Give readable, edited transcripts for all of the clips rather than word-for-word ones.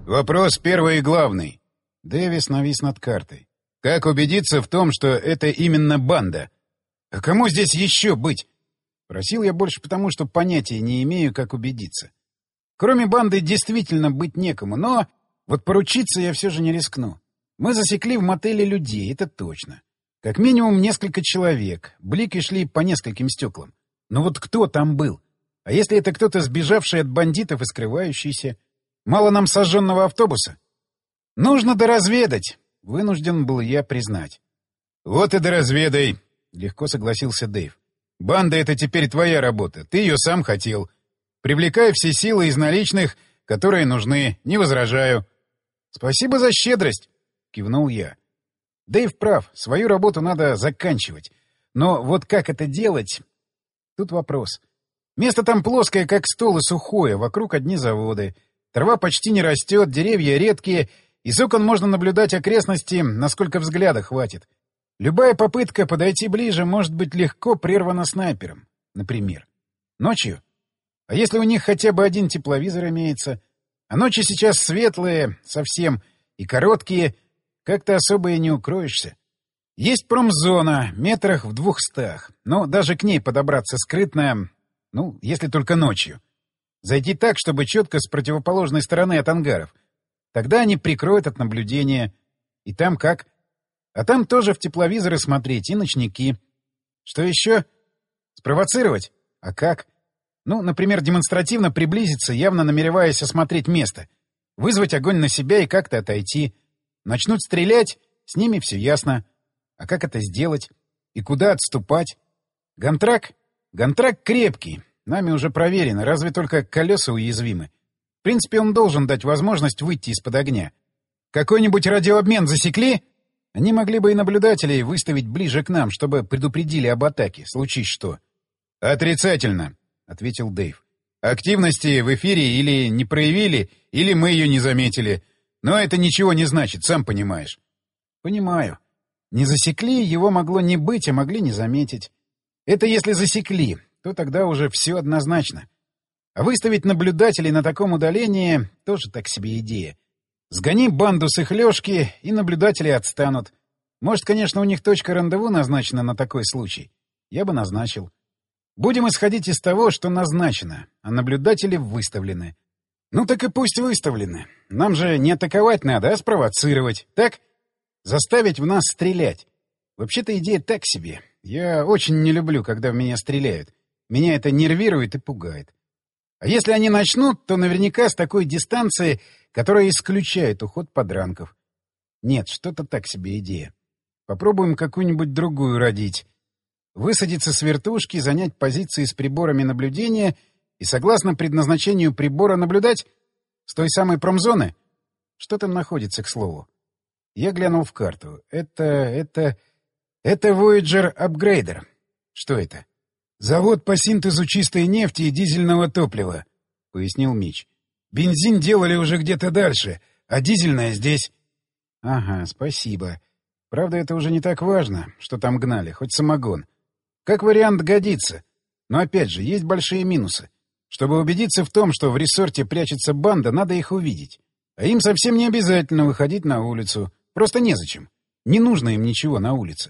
Вопрос первый и главный. Дэвис навис над картой. Как убедиться в том, что это именно банда? А кому здесь еще быть? Просил я больше потому, что понятия не имею, как убедиться. Кроме банды действительно быть некому, но вот поручиться я все же не рискну. Мы засекли в мотеле людей, это точно. Как минимум несколько человек. Блики шли по нескольким стеклам. Но вот кто там был? А если это кто-то сбежавший от бандитов и скрывающийся? Мало нам сожженного автобуса? Нужно доразведать, вынужден был я признать. Вот и доразведай, легко согласился Дэйв. Банда — это теперь твоя работа, ты ее сам хотел. Привлекай все силы из наличных, которые нужны, не возражаю. Спасибо за щедрость, кивнул я. Дэйв прав, свою работу надо заканчивать. Но вот как это делать? Тут вопрос. Место там плоское, как стол, и сухое, вокруг одни заводы. Трава почти не растет, деревья редкие, из окон можно наблюдать окрестности, насколько взгляда хватит. Любая попытка подойти ближе может быть легко прервана снайпером, например. Ночью? А если у них хотя бы один тепловизор имеется? А ночи сейчас светлые совсем и короткие, как-то особо и не укроешься. Есть промзона, метрах в 200, но даже к ней подобраться скрытно, если только ночью. Зайти так, чтобы четко с противоположной стороны от ангаров. Тогда они прикроют от наблюдения. И там как? А там тоже в тепловизоры смотреть и ночники. Что еще? Спровоцировать? А как? Например, демонстративно приблизиться, явно намереваясь осмотреть место. Вызвать огонь на себя и как-то отойти. Начнут стрелять, с ними все ясно. А как это сделать? И куда отступать? Гантрак? Гантрак крепкий. Нами уже проверено, разве только колеса уязвимы. В принципе, он должен дать возможность выйти из-под огня. Какой-нибудь радиообмен засекли? Они могли бы и наблюдателей выставить ближе к нам, чтобы предупредили об атаке, случись что. — Отрицательно, — ответил Дэйв. — Активности в эфире или не проявили, или мы ее не заметили. Но это ничего не значит, сам понимаешь. — Понимаю. Не засекли, его могло не быть, а могли не заметить. Это если засекли, то тогда уже все однозначно. А выставить наблюдателей на таком удалении — тоже так себе идея. Сгони банду с их лёжки, и наблюдатели отстанут. Может, конечно, у них точка рандеву назначена на такой случай. Я бы назначил. Будем исходить из того, что назначено, а наблюдатели выставлены. Так и пусть выставлены. Нам же не атаковать надо, а спровоцировать. Так? Заставить в нас стрелять. Вообще-то идея так себе. Я очень не люблю, когда в меня стреляют. Меня это нервирует и пугает. А если они начнут, то наверняка с такой дистанции, которая исключает уход подранков. Нет, что-то так себе идея. Попробуем какую-нибудь другую родить. Высадиться с вертушки, занять позиции с приборами наблюдения и, согласно предназначению прибора, наблюдать с той самой промзоны. Что там находится, к слову? Я глянул в карту. Это Voyager Upgrader. Что это? «Завод по синтезу чистой нефти и дизельного топлива», — пояснил Мич. «Бензин делали уже где-то дальше, а дизельное здесь». «Ага, спасибо. Правда, это уже не так важно, что там гнали, хоть самогон. Как вариант годится. Но опять же, есть большие минусы. Чтобы убедиться в том, что в ресорте прячется банда, надо их увидеть. А им совсем не обязательно выходить на улицу. Просто незачем. Не нужно им ничего на улице».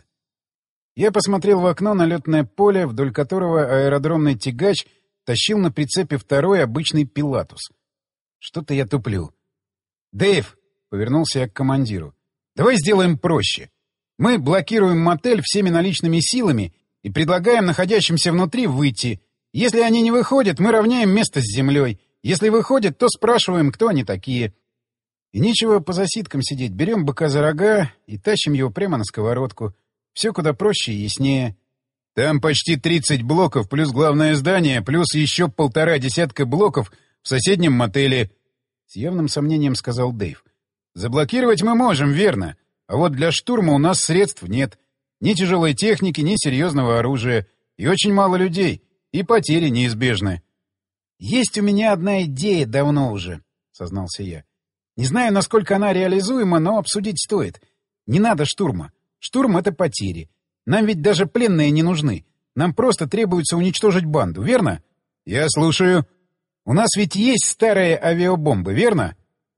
Я посмотрел в окно на летное поле, вдоль которого аэродромный тягач тащил на прицепе второй обычный пилатус. Что-то я туплю. «Дэйв», — повернулся я к командиру, — «давай сделаем проще. Мы блокируем мотель всеми наличными силами и предлагаем находящимся внутри выйти. Если они не выходят, мы равняем место с землей. Если выходят, то спрашиваем, кто они такие. И нечего по засидкам сидеть. Берем быка за рога и тащим его прямо на сковородку. Все куда проще и яснее». «Там почти 30 блоков, плюс главное здание, плюс еще 1,5 десятка блоков в соседнем мотеле», — с явным сомнением сказал Дэйв. «Заблокировать мы можем, верно. А вот для штурма у нас средств нет. Ни тяжелой техники, ни серьезного оружия. И очень мало людей. И потери неизбежны». «Есть у меня одна идея давно уже», — сознался я. «Не знаю, насколько она реализуема, но обсудить стоит. Не надо штурма. Штурм — это потери. Нам ведь даже пленные не нужны. Нам просто требуется уничтожить банду, верно?» «Я слушаю». «У нас ведь есть старые авиабомбы, верно?»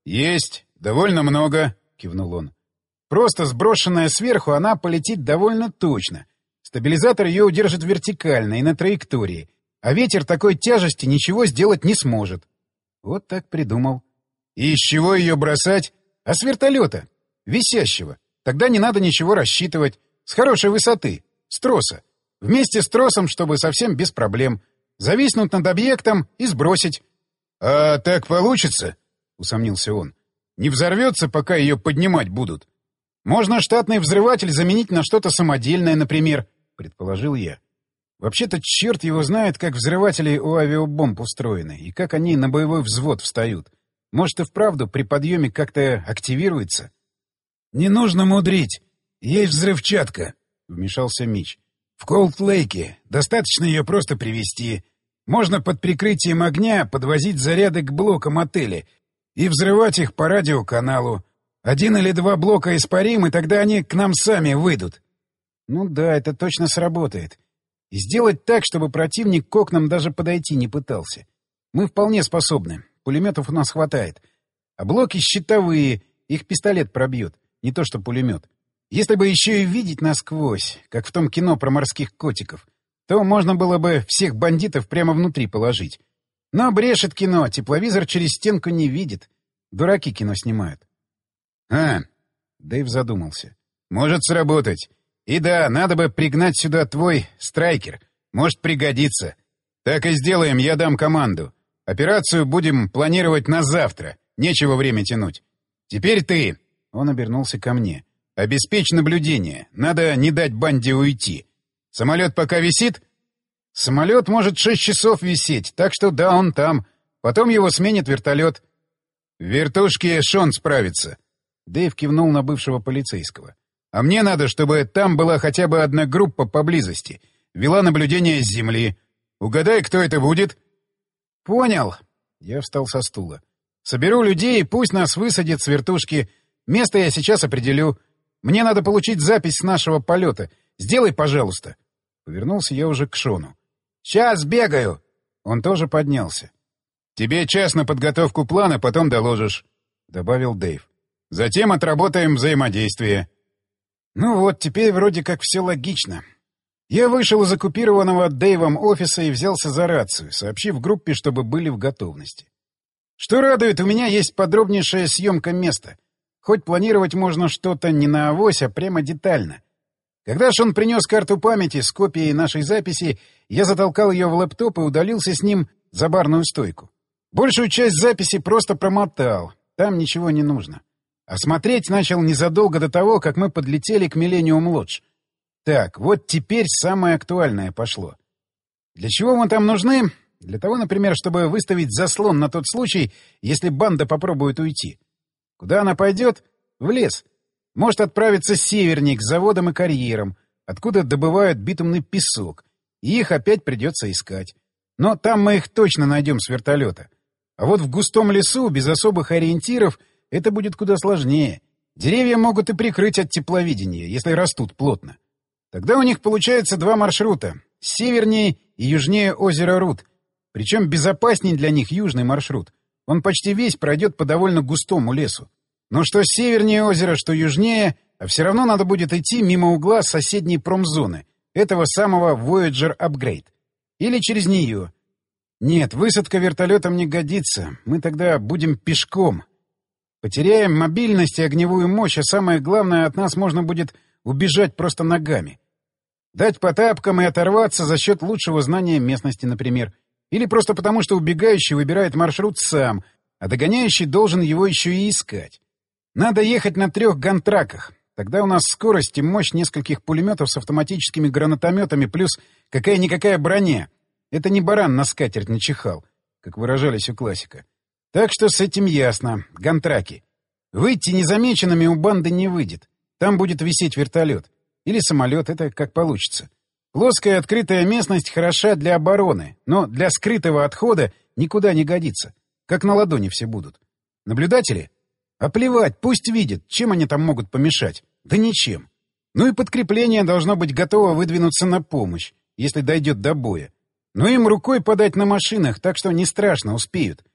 «Есть. Довольно много», — кивнул он. «Просто сброшенная сверху, она полетит довольно точно. Стабилизатор ее удержит вертикально и на траектории, а ветер такой тяжести ничего сделать не сможет». Вот так придумал. «И из чего ее бросать?» «А с вертолета. Висящего. Тогда не надо ничего рассчитывать. С хорошей высоты. С троса. Вместе с тросом, чтобы совсем без проблем. Зависнуть над объектом и сбросить». «А так получится?» — усомнился он. «Не взорвется, пока ее поднимать будут?» «Можно штатный взрыватель заменить на что-то самодельное, например», — предположил я. Вообще-то черт его знает, как взрыватели у авиабомб устроены и как они на боевой взвод встают. Может, и вправду при подъеме как-то активируется? — Не нужно мудрить. Есть взрывчатка, — вмешался Мич. — В Колд-Лейке. Достаточно ее просто привезти. Можно под прикрытием огня подвозить заряды к блокам отеля и взрывать их по радиоканалу. 1 или 2 блока испарим, и тогда они к нам сами выйдут. Ну да, это точно сработает. И сделать так, чтобы противник к окнам даже подойти не пытался. Мы вполне способны. Пулеметов у нас хватает. А блоки щитовые, их пистолет пробьет, не то что пулемет. Если бы еще и видеть насквозь, как в том кино про морских котиков, то можно было бы всех бандитов прямо внутри положить. Но брешет кино, тепловизор через стенку не видит. Дураки кино снимают. Дэйв задумался. Может сработать. И да, надо бы пригнать сюда твой страйкер. Может пригодится. Так и сделаем, я дам команду. Операцию будем планировать на завтра. Нечего время тянуть. Теперь ты. Он обернулся ко мне. Обеспечь наблюдение. Надо не дать банде уйти. Самолет пока висит? Самолет может 6 часов висеть, так что да, он там. Потом его сменит вертолет. В вертушке Шон справится. Дэйв кивнул на бывшего полицейского. А мне надо, чтобы там была хотя бы одна группа поблизости. Вела наблюдение с земли. Угадай, кто это будет? Понял. Я встал со стула. Соберу людей, пусть нас высадят с вертушки. Место я сейчас определю. Мне надо получить запись с нашего полета. Сделай, пожалуйста. Повернулся я уже к Шону. Сейчас бегаю. Он тоже поднялся. Тебе час на подготовку плана, потом доложишь, добавил Дэйв. Затем отработаем взаимодействие. Ну вот, теперь вроде как все логично. Я вышел из оккупированного Дэйвом офиса и взялся за рацию, сообщив группе, чтобы были в готовности. Что радует, у меня есть подробнейшая съемка места. Хоть планировать можно что-то не на авось, а прямо детально. Когда Шон принес карту памяти с копией нашей записи, я затолкал ее в лэптоп и удалился с ним за барную стойку. Большую часть записи просто промотал, там ничего не нужно. А смотреть начал незадолго до того, как мы подлетели к Millennium Lodge. Так, вот теперь самое актуальное пошло. Для чего мы там нужны? Для того, например, чтобы выставить заслон на тот случай, если банда попробует уйти. Куда она пойдет? В лес. Может отправиться севернее, к заводам и карьерам, откуда добывают битумный песок, и их опять придется искать. Но там мы их точно найдем с вертолета. А вот в густом лесу, без особых ориентиров, это будет куда сложнее. Деревья могут и прикрыть от тепловидения, если растут плотно. Тогда у них получается 2 маршрута — севернее и южнее озера Рут. Причем безопасней для них южный маршрут. Он почти весь пройдет по довольно густому лесу. Но что севернее озера, что южнее, а все равно надо будет идти мимо угла соседней промзоны, этого самого Voyager Upgrade. Или через нее. Нет, высадка вертолетом не годится. Мы тогда будем пешком. Потеряем мобильность и огневую мощь, а самое главное, от нас можно будет убежать просто ногами. Дать по тапкам и оторваться за счет лучшего знания местности, например. Или просто потому, что убегающий выбирает маршрут сам, а догоняющий должен его еще и искать. Надо ехать на 3 гантраках. Тогда у нас скорость и мощь нескольких пулеметов с автоматическими гранатометами плюс какая-никакая броня. Это не баран на скатерть начихал, как выражались у классика. Так что с этим ясно. Гантраки. Выйти незамеченными у банды не выйдет. Там будет висеть вертолет. Или самолет, это как получится. Плоская открытая местность хороша для обороны, но для скрытого отхода никуда не годится. Как на ладони все будут. Наблюдатели? А плевать, пусть видят, чем они там могут помешать. Да ничем. Ну и подкрепление должно быть готово выдвинуться на помощь, если дойдет до боя. Но им рукой подать на машинах, так что не страшно, успеют.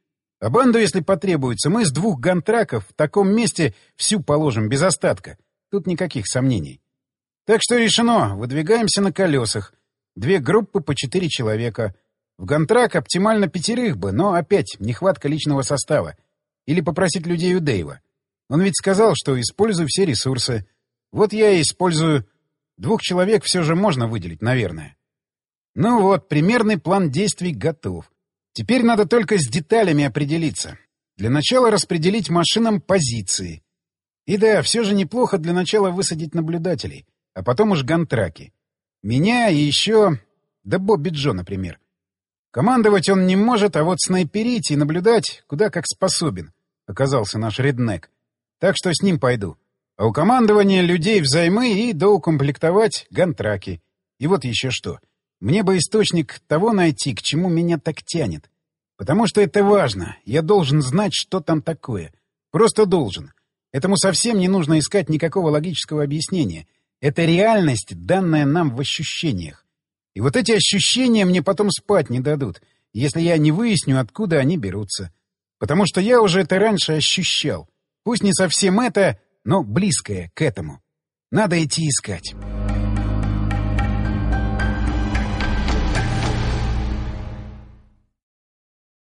А банду, если потребуется, мы с 2 гантраков в таком месте всю положим без остатка. Тут никаких сомнений. Так что решено, выдвигаемся на колесах. 2 группы по 4 человека. В гантрак оптимально 5 бы, но опять нехватка личного состава. Или попросить людей у Дэйва. Он ведь сказал, что использую все ресурсы. Вот я и использую. 2 человек все же можно выделить, наверное. Ну вот, примерный план действий готов. Теперь надо только с деталями определиться. Для начала распределить машинам позиции. И да, все же неплохо для начала высадить наблюдателей, а потом уж гантраки. Меня и еще... Да Бобби Джо, например. Командовать он не может, а вот снайперить и наблюдать куда как способен, оказался наш реднек. Так что с ним пойду. А у командования людей взаймы и доукомплектовать гантраки. И вот еще что. Мне бы источник того найти, к чему меня так тянет. Потому что это важно. Я должен знать, что там такое. Просто должен. Этому совсем не нужно искать никакого логического объяснения. Это реальность, данная нам в ощущениях. И вот эти ощущения мне потом спать не дадут, если я не выясню, откуда они берутся. Потому что я уже это раньше ощущал. Пусть не совсем это, но близкое к этому. Надо идти искать.